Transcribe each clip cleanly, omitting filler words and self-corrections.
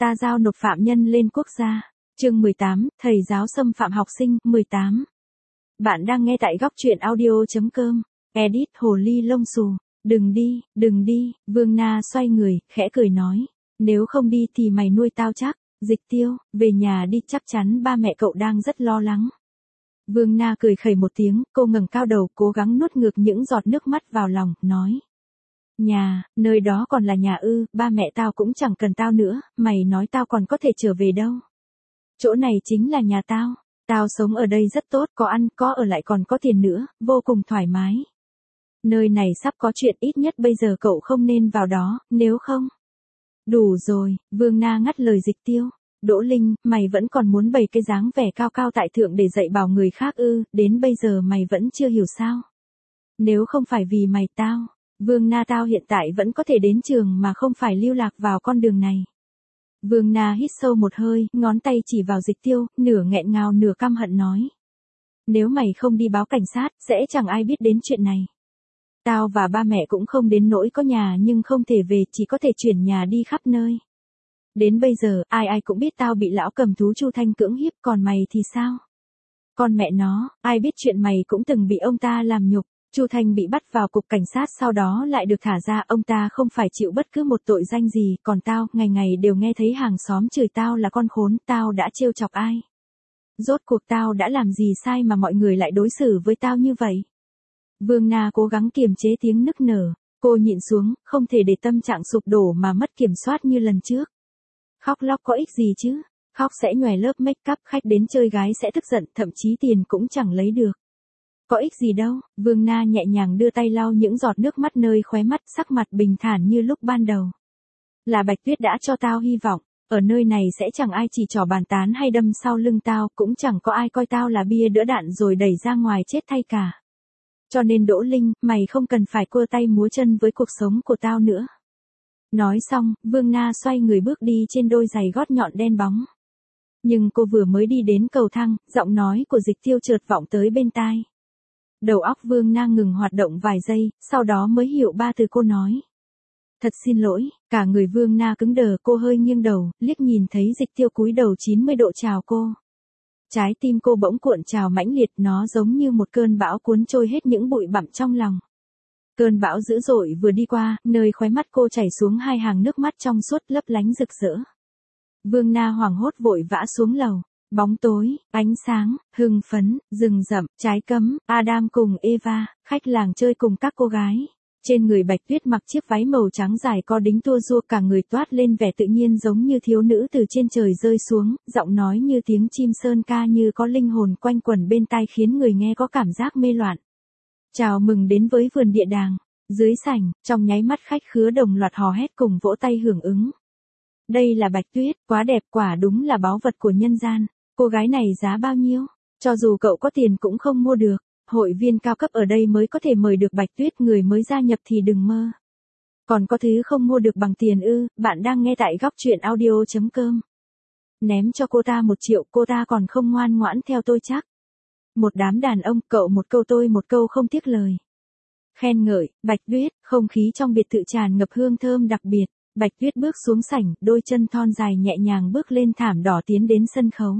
ta giao nộp phạm nhân lên quốc gia. Chương 18, thầy giáo xâm phạm học sinh. 18. Bạn đang nghe tại góc truyện audio.com. Edit hồ ly lông xù. Đừng đi, Vương Na xoay người, khẽ cười nói. Nếu không đi thì mày nuôi tao chắc. Dịch Tiêu, về nhà đi, chắc chắn ba mẹ cậu đang rất lo lắng. Vương Na cười khẩy một tiếng, cô ngẩng cao đầu, cố gắng nuốt ngược những giọt nước mắt vào lòng, nói. Nhà, nơi đó còn là nhà ư, ba mẹ tao cũng chẳng cần tao nữa, mày nói tao còn có thể trở về đâu. Chỗ này chính là nhà tao, tao sống ở đây rất tốt, có ăn, có ở lại còn có tiền nữa, vô cùng thoải mái. Nơi này sắp có chuyện, ít nhất bây giờ cậu không nên vào đó, nếu không. Đủ rồi, Vương Na ngắt lời Dịch Tiêu. Đỗ Linh, mày vẫn còn muốn bày cái dáng vẻ cao cao tại thượng để dạy bảo người khác ư, đến bây giờ mày vẫn chưa hiểu sao. Nếu không phải vì mày tao, Vương Na tao hiện tại vẫn có thể đến trường mà không phải lưu lạc vào con đường này. Vương Na hít sâu một hơi, ngón tay chỉ vào Dịch Tiêu, nửa nghẹn ngào nửa căm hận nói. Nếu mày không đi báo cảnh sát, sẽ chẳng ai biết đến chuyện này. Tao và ba mẹ cũng không đến nỗi có nhà nhưng không thể về, chỉ có thể chuyển nhà đi khắp nơi. Đến bây giờ, ai cũng biết tao bị lão cầm thú Chu Thanh cưỡng hiếp, còn mày thì sao? Con mẹ nó, ai biết chuyện mày cũng từng bị ông ta làm nhục. Chu Thanh bị bắt vào cục cảnh sát sau đó lại được thả ra, ông ta không phải chịu bất cứ một tội danh gì, còn tao, ngày ngày đều nghe thấy hàng xóm chửi tao là con khốn, tao đã trêu chọc ai? Rốt cuộc tao đã làm gì sai mà mọi người lại đối xử với tao như vậy? Vương Na cố gắng kiềm chế tiếng nức nở, cô nhịn xuống, không thể để tâm trạng sụp đổ mà mất kiểm soát như lần trước. Khóc lóc có ích gì chứ? Khóc sẽ nhòe lớp make up, khách đến chơi gái sẽ tức giận, thậm chí tiền cũng chẳng lấy được. Có ích gì đâu, Vương Na nhẹ nhàng đưa tay lau những giọt nước mắt nơi khóe mắt, sắc mặt bình thản như lúc ban đầu. Là Bạch Tuyết đã cho tao hy vọng, ở nơi này sẽ chẳng ai chỉ trỏ bàn tán hay đâm sau lưng tao, cũng chẳng có ai coi tao là bia đỡ đạn rồi đẩy ra ngoài chết thay cả. Cho nên Đỗ Linh, mày không cần phải cua tay múa chân với cuộc sống của tao nữa. Nói xong, Vương Na xoay người bước đi trên đôi giày gót nhọn đen bóng. Nhưng cô vừa mới đi đến cầu thang, giọng nói của Dịch Tiêu chợt vọng tới bên tai. Đầu óc Vương Na ngừng hoạt động vài giây, sau đó mới hiểu ba từ cô nói. Thật xin lỗi, cả người Vương Na cứng đờ, cô hơi nghiêng đầu, liếc nhìn thấy Dịch Tiêu cúi đầu 90 độ chào cô. Trái tim cô bỗng cuộn trào mãnh liệt, nó giống như một cơn bão cuốn trôi hết những bụi bặm trong lòng. Cơn bão dữ dội vừa đi qua, nơi khóe mắt cô chảy xuống hai hàng nước mắt trong suốt lấp lánh rực rỡ. Vương Na hoảng hốt vội vã xuống lầu. Bóng tối, ánh sáng, hưng phấn, rừng rậm, trái cấm, Adam cùng Eva, khách làng chơi cùng các cô gái. Trên người Bạch Tuyết mặc chiếc váy màu trắng dài co đính tua rua, cả người toát lên vẻ tự nhiên giống như thiếu nữ từ trên trời rơi xuống, giọng nói như tiếng chim sơn ca như có linh hồn quanh quẩn bên tai khiến người nghe có cảm giác mê loạn. Chào mừng đến với vườn địa đàng. Dưới sảnh, trong nháy mắt khách khứa đồng loạt hò hét cùng vỗ tay hưởng ứng. Đây là Bạch Tuyết, quá đẹp, quả đúng là báu vật của nhân gian. Cô gái này giá bao nhiêu? Cho dù cậu có tiền cũng không mua được. Hội viên cao cấp ở đây mới có thể mời được Bạch Tuyết, người mới gia nhập thì đừng mơ. Còn có thứ không mua được bằng tiền ư? Bạn đang nghe tại góc truyện audio.com. Ném cho cô ta 1 triệu, cô ta còn không ngoan ngoãn theo tôi chắc. Một đám đàn ông, cậu một câu tôi một câu không tiếc lời. Khen ngợi, Bạch Tuyết, không khí trong biệt thự tràn ngập hương thơm đặc biệt. Bạch Tuyết bước xuống sảnh, đôi chân thon dài nhẹ nhàng bước lên thảm đỏ tiến đến sân khấu.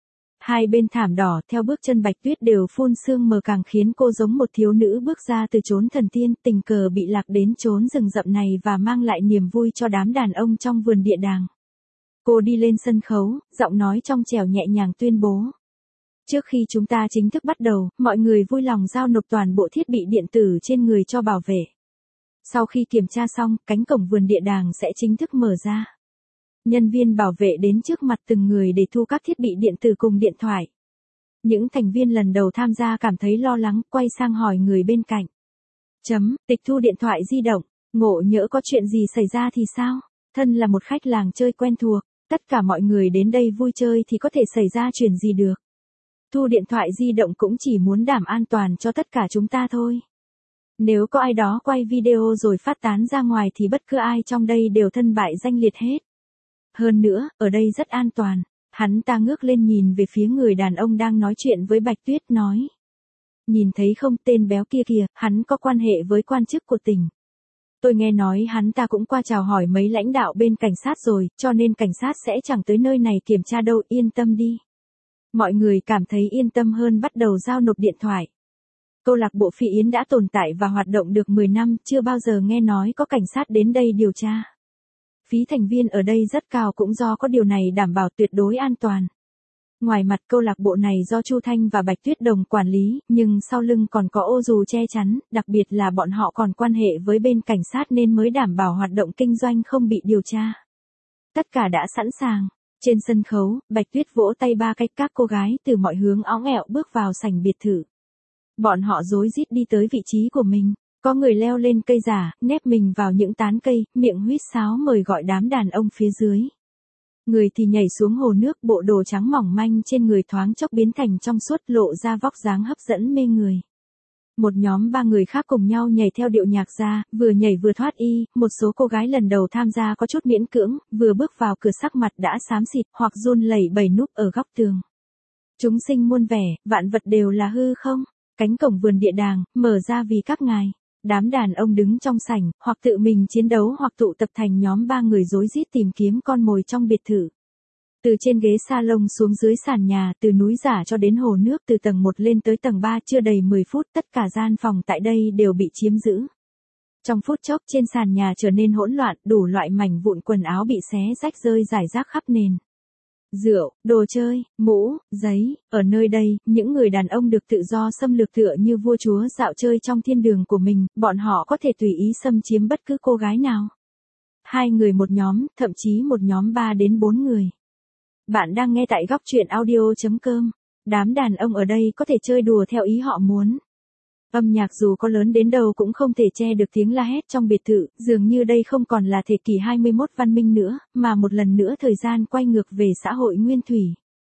Hai bên thảm đỏ, theo bước chân Bạch Tuyết đều phun sương mờ, càng khiến cô giống một thiếu nữ bước ra từ chốn thần tiên, tình cờ bị lạc đến chốn rừng rậm này và mang lại niềm vui cho đám đàn ông trong vườn địa đàng. Cô đi lên sân khấu, giọng nói trong trẻo nhẹ nhàng tuyên bố. Trước khi chúng ta chính thức bắt đầu, mọi người vui lòng giao nộp toàn bộ thiết bị điện tử trên người cho bảo vệ. Sau khi kiểm tra xong, cánh cổng vườn địa đàng sẽ chính thức mở ra. Nhân viên bảo vệ đến trước mặt từng người để thu các thiết bị điện tử cùng điện thoại. Những thành viên lần đầu tham gia cảm thấy lo lắng, quay sang hỏi người bên cạnh. Tịch thu điện thoại di động, ngộ nhỡ có chuyện gì xảy ra thì sao? Thân là một khách làng chơi quen thuộc, tất cả mọi người đến đây vui chơi thì có thể xảy ra chuyện gì được. Thu điện thoại di động cũng chỉ muốn đảm an toàn cho tất cả chúng ta thôi. Nếu có ai đó quay video rồi phát tán ra ngoài thì bất cứ ai trong đây đều thân bại danh liệt hết. Hơn nữa, ở đây rất an toàn. Hắn ta ngước lên nhìn về phía người đàn ông đang nói chuyện với Bạch Tuyết, nói. Nhìn thấy không, tên béo kia kìa, hắn có quan hệ với quan chức của tỉnh. Tôi nghe nói hắn ta cũng qua chào hỏi mấy lãnh đạo bên cảnh sát rồi, cho nên cảnh sát sẽ chẳng tới nơi này kiểm tra đâu, yên tâm đi. Mọi người cảm thấy yên tâm hơn bắt đầu giao nộp điện thoại. Câu lạc bộ Phi Yến đã tồn tại và hoạt động được 10 năm, chưa bao giờ nghe nói có cảnh sát đến đây điều tra. Phí thành viên ở đây rất cao cũng do có điều này đảm bảo tuyệt đối an toàn. Ngoài mặt câu lạc bộ này do Chu Thanh và Bạch Tuyết Đồng quản lý, nhưng sau lưng còn có ô dù che chắn, đặc biệt là bọn họ còn quan hệ với bên cảnh sát nên mới đảm bảo hoạt động kinh doanh không bị điều tra. Tất cả đã sẵn sàng. Trên sân khấu, Bạch Tuyết vỗ tay ba cách các cô gái từ mọi hướng óng ẹo bước vào sảnh biệt thự. Bọn họ rối rít đi tới vị trí của mình. Có người leo lên cây giả, nép mình vào những tán cây, miệng huýt sáo mời gọi đám đàn ông phía dưới. Người thì nhảy xuống hồ nước, bộ đồ trắng mỏng manh trên người thoáng chốc biến thành trong suốt, lộ ra vóc dáng hấp dẫn mê người. Một nhóm 3 người khác cùng nhau nhảy theo điệu nhạc ra, vừa nhảy vừa thoát y, một số cô gái lần đầu tham gia có chút miễn cưỡng, vừa bước vào cửa sắc mặt đã xám xịt hoặc run lẩy bẩy núp ở góc tường. Chúng sinh muôn vẻ, vạn vật đều là hư không, cánh cổng vườn địa đàng, mở ra vì các ngài. Đám đàn ông đứng trong sảnh, hoặc tự mình chiến đấu hoặc tụ tập thành nhóm 3 người rối rít tìm kiếm con mồi trong biệt thự. Từ trên ghế salon xuống dưới sàn nhà, từ núi giả cho đến hồ nước, từ tầng 1 lên tới tầng 3 chưa đầy 10 phút, tất cả gian phòng tại đây đều bị chiếm giữ. Trong phút chốc trên sàn nhà trở nên hỗn loạn, đủ loại mảnh vụn quần áo bị xé rách rơi rải rác khắp nền. Rượu, đồ chơi, mũ, giấy, ở nơi đây, những người đàn ông được tự do xâm lược tựa như vua chúa dạo chơi trong thiên đường của mình, bọn họ có thể tùy ý xâm chiếm bất cứ cô gái nào. 2 người một nhóm, thậm chí một nhóm 3 đến 4 người. Bạn đang nghe tại góc truyện audio.com. Đám đàn ông ở đây có thể chơi đùa theo ý họ muốn. Âm nhạc dù có lớn đến đâu cũng không thể che được tiếng la hét trong biệt thự, dường như đây không còn là thế kỷ 21 văn minh nữa, mà một lần nữa thời gian quay ngược về xã hội nguyên thủy.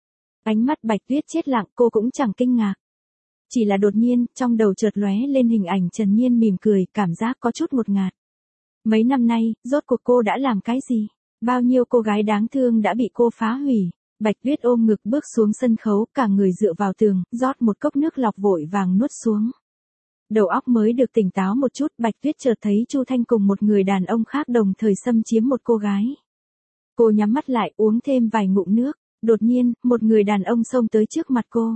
Ánh mắt Bạch Tuyết chết lặng, cô cũng chẳng kinh ngạc. Chỉ là đột nhiên, trong đầu chợt lóe lên hình ảnh Trần Nhiên mỉm cười, cảm giác có chút ngột ngạt. Mấy năm nay, rốt cuộc cô đã làm cái gì? Bao nhiêu cô gái đáng thương đã bị cô phá hủy. Bạch Tuyết ôm ngực bước xuống sân khấu, cả người dựa vào tường, rót một cốc nước lọc vội vàng nuốt xuống. Đầu óc mới được tỉnh táo một chút, Bạch Tuyết chợt thấy Chu Thanh cùng một người đàn ông khác đồng thời xâm chiếm một cô gái. Cô nhắm mắt lại, uống thêm vài ngụm nước. Đột nhiên, một người đàn ông xông tới trước mặt cô.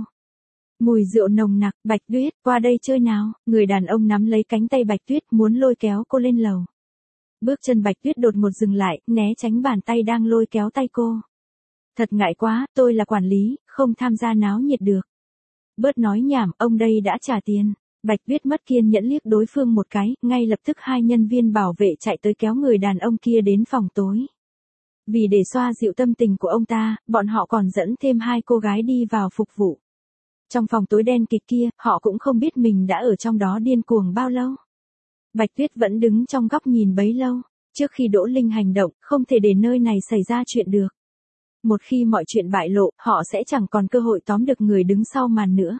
Mùi rượu nồng nặc, Bạch Tuyết, qua đây chơi nào. Người đàn ông nắm lấy cánh tay Bạch Tuyết, muốn lôi kéo cô lên lầu. Bước chân Bạch Tuyết đột ngột dừng lại, né tránh bàn tay đang lôi kéo tay cô. Thật ngại quá, tôi là quản lý, không tham gia náo nhiệt được. Bớt nói nhảm, ông đây đã trả tiền. Bạch Tuyết mất kiên nhẫn liếc đối phương một cái, ngay lập tức 2 nhân viên bảo vệ chạy tới kéo người đàn ông kia đến phòng tối. Vì để xoa dịu tâm tình của ông ta, bọn họ còn dẫn thêm 2 cô gái đi vào phục vụ. Trong phòng tối đen kịt kia, họ cũng không biết mình đã ở trong đó điên cuồng bao lâu. Bạch Tuyết vẫn đứng trong góc nhìn bấy lâu. Trước khi Đỗ Linh hành động, không thể để nơi này xảy ra chuyện được. Một khi mọi chuyện bại lộ, họ sẽ chẳng còn cơ hội tóm được người đứng sau màn nữa.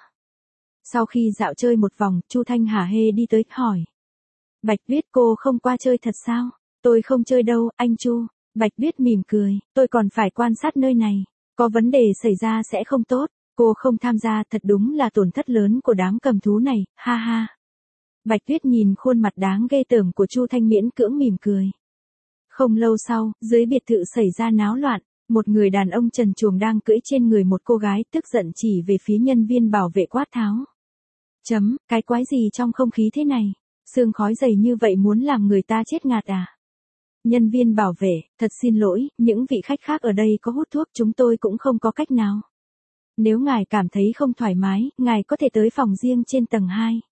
Sau khi dạo chơi một vòng, Chu Thanh hả hê đi tới, hỏi. Bạch Tuyết, cô không qua chơi thật sao? Tôi không chơi đâu, anh Chu. Bạch Tuyết mỉm cười, tôi còn phải quan sát nơi này. Có vấn đề xảy ra sẽ không tốt. Cô không tham gia thật đúng là tổn thất lớn của đám cầm thú này, ha ha. Bạch Tuyết nhìn khuôn mặt đáng ghê tởm của Chu Thanh miễn cưỡng mỉm cười. Không lâu sau, dưới biệt thự xảy ra náo loạn. Một người đàn ông trần truồng đang cưỡi trên người một cô gái, tức giận chỉ về phía nhân viên bảo vệ quát tháo. Cái quái gì trong không khí thế này? Sương khói dày như vậy muốn làm người ta chết ngạt à? Nhân viên bảo vệ, thật xin lỗi, những vị khách khác ở đây có hút thuốc, chúng tôi cũng không có cách nào. Nếu ngài cảm thấy không thoải mái, ngài có thể tới phòng riêng trên tầng 2.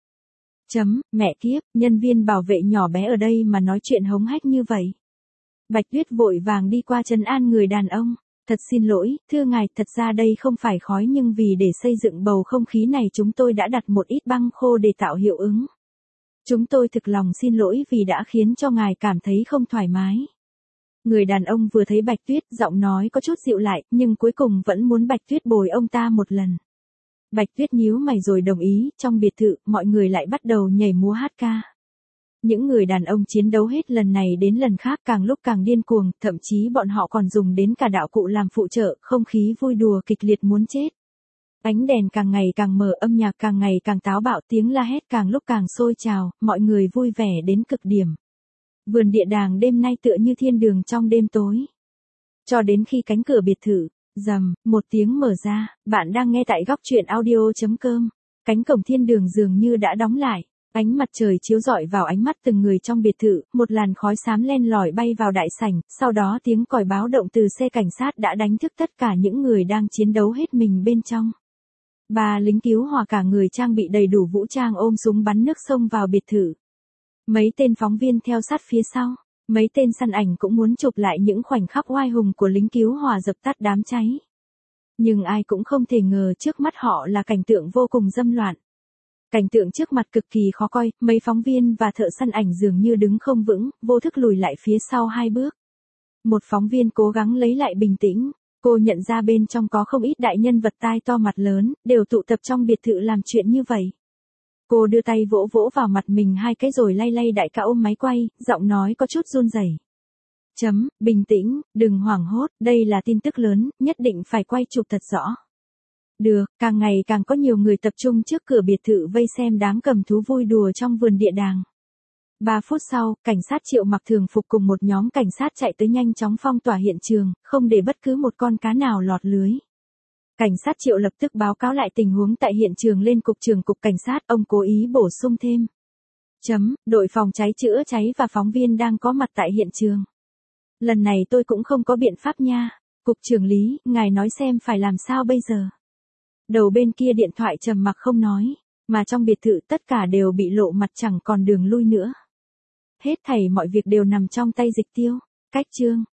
Mẹ kiếp, nhân viên bảo vệ nhỏ bé ở đây mà nói chuyện hống hách như vậy. Bạch Tuyết vội vàng đi qua trấn an người đàn ông. Thật xin lỗi, thưa ngài, thật ra đây không phải khói nhưng vì để xây dựng bầu không khí này chúng tôi đã đặt một ít băng khô để tạo hiệu ứng. Chúng tôi thực lòng xin lỗi vì đã khiến cho ngài cảm thấy không thoải mái. Người đàn ông vừa thấy Bạch Tuyết, giọng nói có chút dịu lại, nhưng cuối cùng vẫn muốn Bạch Tuyết bồi ông ta một lần. Bạch Tuyết nhíu mày rồi đồng ý, trong biệt thự, mọi người lại bắt đầu nhảy múa hát ca. Những người đàn ông chiến đấu hết lần này đến lần khác càng lúc càng điên cuồng, thậm chí bọn họ còn dùng đến cả đạo cụ làm phụ trợ, không khí vui đùa kịch liệt muốn chết. Ánh đèn càng ngày càng mờ, âm nhạc càng ngày càng táo bạo, tiếng la hét càng lúc càng sôi trào, mọi người vui vẻ đến cực điểm. Vườn địa đàng đêm nay tựa như thiên đường trong đêm tối. Cho đến khi cánh cửa biệt thự, rầm, một tiếng mở ra, bạn đang nghe tại góc truyện audio.com. Cánh cổng thiên đường dường như đã đóng lại. Ánh mặt trời chiếu rọi vào ánh mắt từng người trong biệt thự, một làn khói xám len lỏi bay vào đại sảnh, sau đó tiếng còi báo động từ xe cảnh sát đã đánh thức tất cả những người đang chiến đấu hết mình bên trong. Ba lính cứu hỏa cả người trang bị đầy đủ vũ trang ôm súng bắn nước xông vào biệt thự. Mấy tên phóng viên theo sát phía sau, mấy tên săn ảnh cũng muốn chụp lại những khoảnh khắc oai hùng của lính cứu hỏa dập tắt đám cháy. Nhưng ai cũng không thể ngờ trước mắt họ là cảnh tượng vô cùng dâm loạn. Cảnh tượng trước mặt cực kỳ khó coi, mấy phóng viên và thợ săn ảnh dường như đứng không vững, vô thức lùi lại phía sau 2 bước. Một phóng viên cố gắng lấy lại bình tĩnh, cô nhận ra bên trong có không ít đại nhân vật tai to mặt lớn, đều tụ tập trong biệt thự làm chuyện như vậy. Cô đưa tay vỗ vỗ vào mặt mình 2 cái rồi lay lay đại ca ôm máy quay, giọng nói có chút run rẩy. Bình tĩnh, đừng hoảng hốt, đây là tin tức lớn, nhất định phải quay chụp thật rõ. Được, càng ngày càng có nhiều người tập trung trước cửa biệt thự vây xem đám cầm thú vui đùa trong vườn địa đàng. 3 phút sau, cảnh sát Triệu mặc thường phục cùng một nhóm cảnh sát chạy tới nhanh chóng phong tỏa hiện trường, không để bất cứ một con cá nào lọt lưới. Cảnh sát Triệu lập tức báo cáo lại tình huống tại hiện trường lên cục trưởng cục cảnh sát, ông cố ý bổ sung thêm. Đội phòng cháy chữa cháy và phóng viên đang có mặt tại hiện trường. Lần này tôi cũng không có biện pháp nha. Cục trưởng Lý, ngài nói xem phải làm sao bây giờ. Đầu bên kia điện thoại trầm mặc không nói, mà trong biệt thự tất cả đều bị lộ mặt chẳng còn đường lui nữa. Hết thảy mọi việc đều nằm trong tay Dịch Tiêu. Cách chương